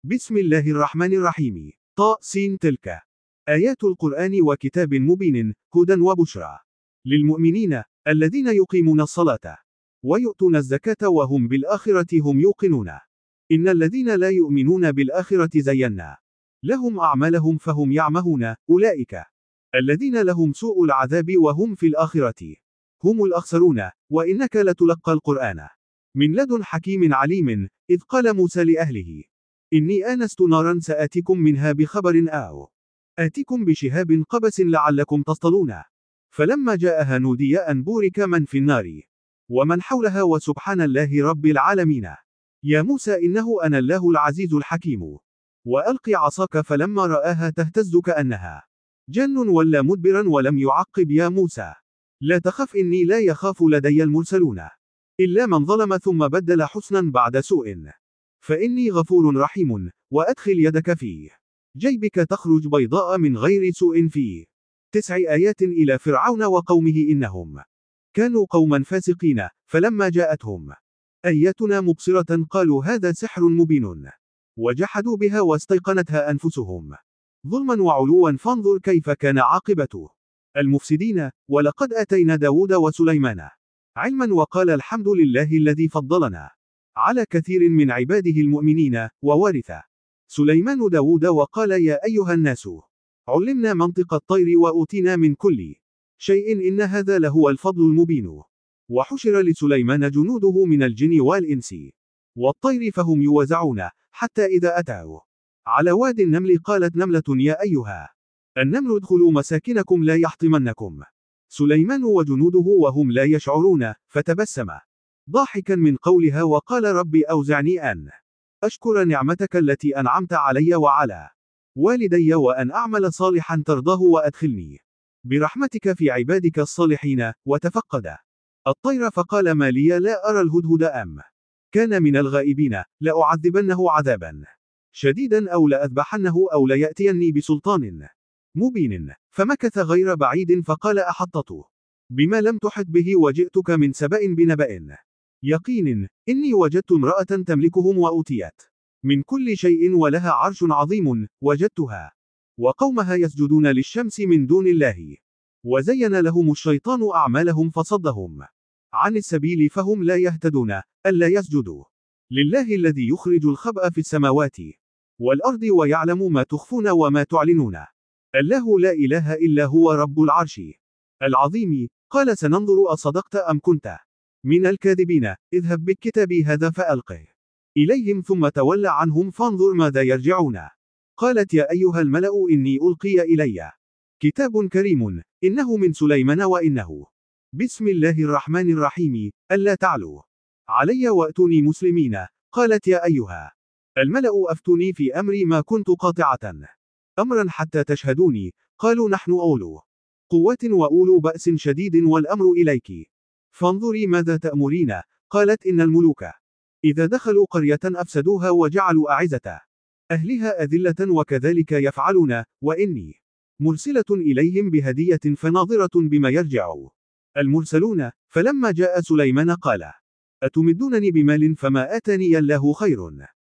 بسم الله الرحمن الرحيم. طاسين تلك آيات القرآن وكتاب مبين هدى وبشرى للمؤمنين الذين يقيمون الصلاة ويؤتون الزكاة وهم بالآخرة هم يوقنون. إن الذين لا يؤمنون بالآخرة زينا لهم أعمالهم فهم يعمهون. أولئك الذين لهم سوء العذاب وهم في الآخرة هم الأخسرون. وإنك لتلقى القرآن من لدن حكيم عليم. إذ قال موسى لأهله إني آنست نارا سآتيكم منها بخبر أو آتيكم بشهاب قبس لعلكم تصطلون. فلما جاءها نودي أن بورك من في النار ومن حولها وسبحان الله رب العالمين. يا موسى إنه أنا الله العزيز الحكيم. وألق عصاك فلما رآها تهتز كأنها جن ولا مدبرا ولم يعقب. يا موسى لا تخف إني لا يخاف لدي المرسلون إلا من ظلم ثم بدل حسنا بعد سوء فإني غفور رحيم. وأدخل يدك في جيبك تخرج بيضاء من غير سوء في 9 آيات إلى فرعون وقومه إنهم كانوا قوما فاسقين. فلما جاءتهم آياتنا مبصرة قالوا هذا سحر مبين وجحدوا بها واستيقنتها أنفسهم ظلما وعلوا فانظر كيف كان عاقبة المفسدين. ولقد آتينا داود وسليمان علما وقال الحمد لله الذي فضلنا على كثير من عباده المؤمنين. وورث سليمان داود وقال يا أيها الناس علمنا منطق الطير وأوتينا من كل شيء إن هذا لهو الفضل المبين. وحشر لسليمان جنوده من الجن والإنس والطير فهم يوزعون حتى إذا أتوا على واد النمل قالت نملة يا أيها النمل ادخلوا مساكنكم لا يحطمنكم سليمان وجنوده وهم لا يشعرون. فتبسم ضاحكا من قولها وقال رب أوزعني أن أشكر نعمتك التي أنعمت علي وعلى والدي وأن أعمل صالحا ترضاه وأدخلني برحمتك في عبادك الصالحين. وتفقد الطير فقال ما لي لا أرى الهدهد أم كان من الغائبين لأعذبنه عذابا شديدا أو لأذبحنه أو ليأتيني بسلطان مبين. فمكث غير بعيد فقال أحطت بما لم تحط به وجئتك من سبأ بنبأ يقين إني وجدت امرأة تملكهم وأوتيت من كل شيء ولها عرش عظيم وجدتها وقومها يسجدون للشمس من دون الله وزين لهم الشيطان أعمالهم فصدهم عن السبيل فهم لا يهتدون. ألا يسجدوا لله الذي يخرج الخبأ في السماوات والأرض ويعلم ما تخفون وما تعلنون. الله لا إله إلا هو رب العرش العظيم. قال سننظر أصدقت أم كنت من الكاذبين اذهب بكتابي هذا فألقه إليهم ثم تول عنهم فانظر ماذا يرجعون. قالت يا أيها الملأ إني ألقي إلي كتاب كريم إنه من سليمان وإنه بسم الله الرحمن الرحيم ألا تعلوا علي وأتوني مسلمين. قالت يا أيها الملأ أفتوني في أمري ما كنت قاطعة أمرا حتى تشهدوني. قالوا نحن أولو قوة وأولو بأس شديد والأمر إليك فانظري ماذا تأمرين. قالت إن الملوك إذا دخلوا قرية أفسدوها وجعلوا أعزة أهلها أذلة وكذلك يفعلون. وإني مرسلة إليهم بهدية فناظرة بما يرجع المرسلون. فلما جاء سليمان قال أتمدونني بمال فما آتاني الله خير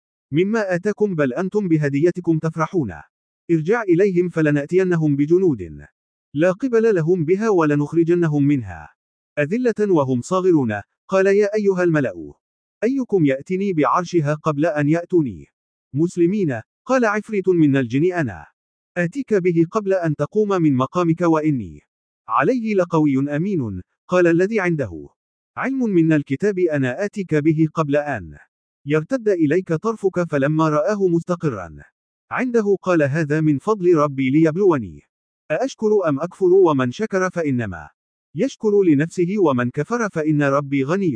مما آتاكم بل أنتم بهديتكم تفرحون. ارجع إليهم فلنأتينهم بجنود لا قبل لهم بها ولنخرجنهم منها أذلة وهم صاغرون. قال يا أيها الملأ أيكم يأتني بعرشها قبل أن يأتوني مسلمين. قال عفريت من الجن أنا آتيك به قبل أن تقوم من مقامك وإني عليه لقوي أمين. قال الذي عنده علم من الكتاب أنا آتيك به قبل أن يرتد إليك طرفك. فلما رآه مستقرا عنده قال هذا من فضل ربي ليبلوني أأشكر أم أكفر ومن شكر فإنما يشكر لنفسه ومن كفر فإن ربي غني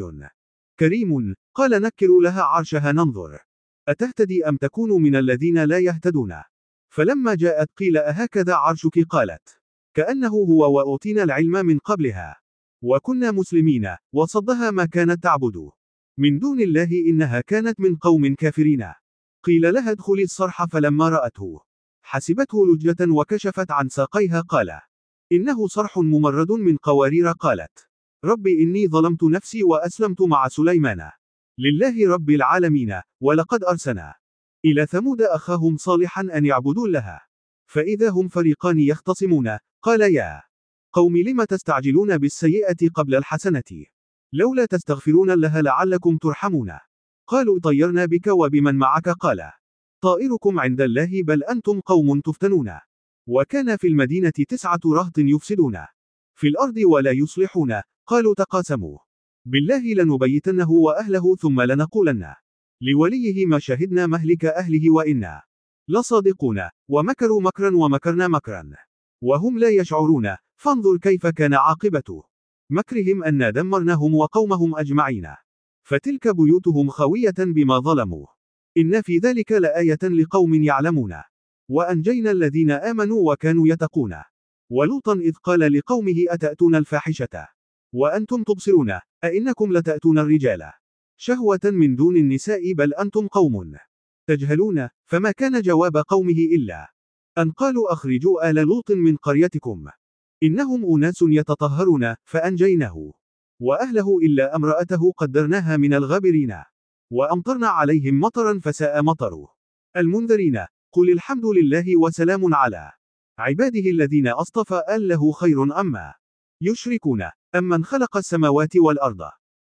كريم. قال نكروا لها عرشها ننظر أتهتدي أم تكون من الذين لا يهتدون. فلما جاءت قيل أهكذا عرشك قالت كأنه هو وأوتينا العلم من قبلها وكنا مسلمين. وصدها ما كانت تعبد من دون الله إنها كانت من قوم كافرين. قيل لها ادخلي الصرح فلما رأته حسبته لجة وكشفت عن ساقيها قال إنه صرح ممرد من قوارير. قالت رب إني ظلمت نفسي وأسلمت مع سليمان لله رب العالمين. ولقد أرسلنا إلى ثمود أخاهم صالحا أن يعبدوا الله. فإذا هم فريقان يختصمون، قال يا قوم لم تستعجلون بالسيئة قبل الحسنة، لولا تستغفرون الله لعلكم ترحمون. قالوا طيرنا بك وبمن معك، قال طائركم عند الله بل أنتم قوم تفتنون. وكان في المدينة 9 رهط يفسدون في الأرض ولا يصلحون، قالوا تقاسموا بالله لنبيتنه وأهله ثم لنقولن لوليه ما شهدنا مهلك أهله وإنا لصادقون. ومكروا مكرا ومكرنا مكرا وهم لا يشعرون، فانظر كيف كان عاقبة مكرهم أنا دمرناهم وقومهم أجمعين. فتلك بيوتهم خاوية بما ظلموا، إن في ذلك لآية لقوم يعلمون. وأنجينا الذين آمنوا وكانوا يتقون. ولوطا إذ قال لقومه أتأتون الفاحشة وأنتم تبصرون أئنكم لتأتون الرجال شهوة من دون النساء بل أنتم قوم تجهلون. فما كان جواب قومه إلا أن قالوا أخرجوا آل لوط من قريتكم إنهم أناس يتطهرون، فأنجيناه وأهله إلا امرأته قدرناها من الغابرين. وأمطرنا عليهم مطرا فساء مطر المنذرين. قل الحمد لله وسلام على عباده الذين أصطفى أله خير أما يشركون. أمن خلق السماوات والأرض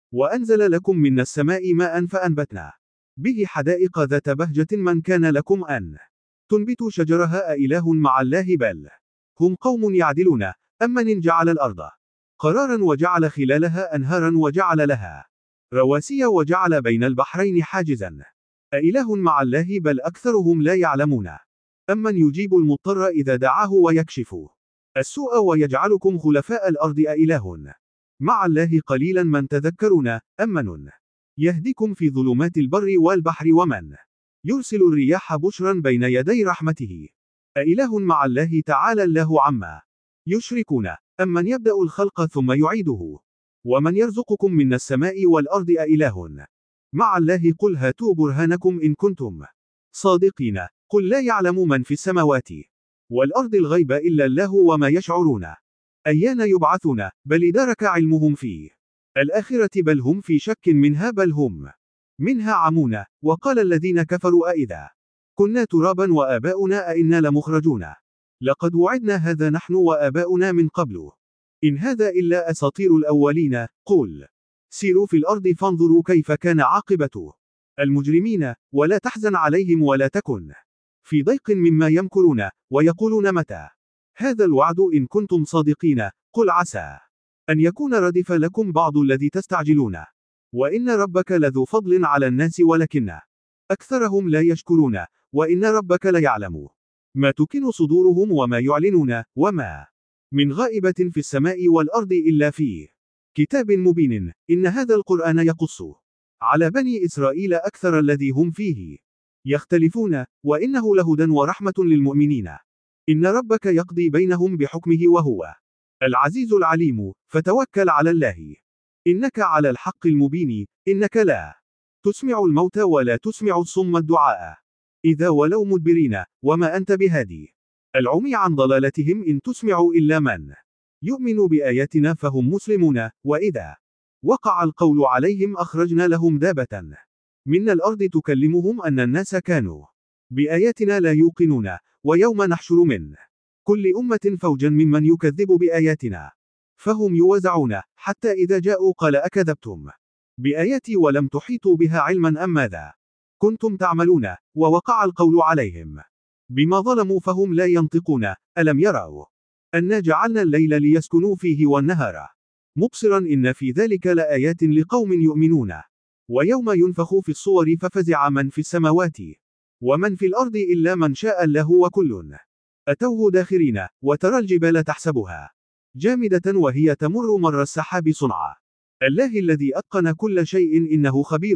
وأنزل لكم من السماء ماء فأنبتنا به حدائق ذات بهجة من كان لكم أن تنبتوا شجرها أإله مع الله بل هم قوم يعدلون. أمن جعل الأرض قرارا وجعل خلالها أنهارا وجعل لها رواسي وجعل بين البحرين حاجزا أإله مع الله بل أكثرهم لا يعلمون. أمن يجيب المضطر إذا دعاه ويكشف السوء ويجعلكم خلفاء الأرض أإله مع الله قليلا من تذكرون. أمن يهديكم في ظلمات البر والبحر ومن يرسل الرياح بشرا بين يدي رحمته أإله مع الله تعالى الله عما يشركون. أمن يبدأ الخلق ثم يعيده ومن يرزقكم من السماء والأرض أإله مع الله قل هاتوا برهانكم إن كنتم صادقين. قل لا يعلم من في السماوات والأرض الغيب إلا الله وما يشعرون أيان يبعثون بل ادارك علمهم في الآخرة بل هم في شك منها بل هم منها عمون. وقال الذين كفروا أئذا كنا ترابا وآباؤنا أئنا لمخرجون لقد وعدنا هذا نحن وآباؤنا من قبل إن هذا إلا أساطير الأولين. قل سيروا في الأرض فانظروا كيف كان عاقبة المجرمين ولا تحزن عليهم ولا تكن في ضيق مما يمكرون ويقولون متى هذا الوعد إن كنتم صادقين. قل عسى أن يكون ردف لكم بعض الذي تستعجلون وإن ربك لذو فضل على الناس ولكن أكثرهم لا يشكرون. وإن ربك ليعلم ما تكن صدورهم وما يعلنون وما من غائبة في السماء والأرض إلا في كتاب مبين. إن هذا القرآن يقص على بني إسرائيل أكثر الذي هم فيه يختلفون وإنه لهدى ورحمة للمؤمنين. إن ربك يقضي بينهم بحكمه وهو العزيز العليم. فتوكل على الله إنك على الحق المبين. إنك لا تسمع الموتى ولا تسمع الصم الدعاء إذا ولوا مدبرين وما أنت بهادي العمي عن ضلالتهم إن تسمع إلا من يؤمن بآياتنا فهم مسلمون. وإذا وقع القول عليهم أخرجنا لهم دابة من الأرض تكلمهم أن الناس كانوا بآياتنا لا يوقنون. ويوم نحشر من كل أمة فوجا ممن يكذب بآياتنا فهم يوزعون حتى إذا جاءوا قال أكذبتم بآياتي ولم تحيطوا بها علما أم ماذا كنتم تعملون. ووقع القول عليهم بما ظلموا فهم لا ينطقون. ألم يروا أنا جعلنا الليل ليسكنوا فيه والنهار مبصرا إن في ذلك لآيات لقوم يؤمنون. ويوم ينفخ في الصور ففزع من في السماوات ومن في الأرض إلا من شاء الله وكل أتوه داخرين. وترى الجبال تحسبها جامدة وهي تمر مر السحاب صنع الله الذي أتقن كل شيء إنه خبير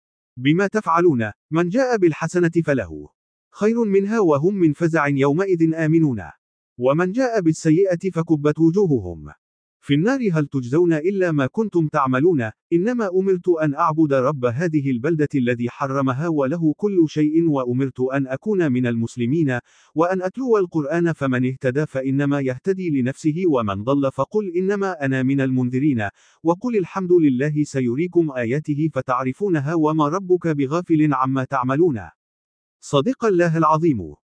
بما تفعلون. من جاء بالحسنة فله خير منها وهم من فزع يومئذ آمنون ومن جاء بالسيئة فكبت وجوههم في النار هل تجزون إلا ما كنتم تعملون. إنما أمرت أن أعبد رب هذه البلدة الذي حرمها وله كل شيء وأمرت أن أكون من المسلمين وأن أتلو القرآن فمن اهتدى فإنما يهتدي لنفسه ومن ضل فقل إنما أنا من المنذرين. وقل الحمد لله سيريكم آياته فتعرفونها وما ربك بغافل عما تعملون. صديق الله العظيم.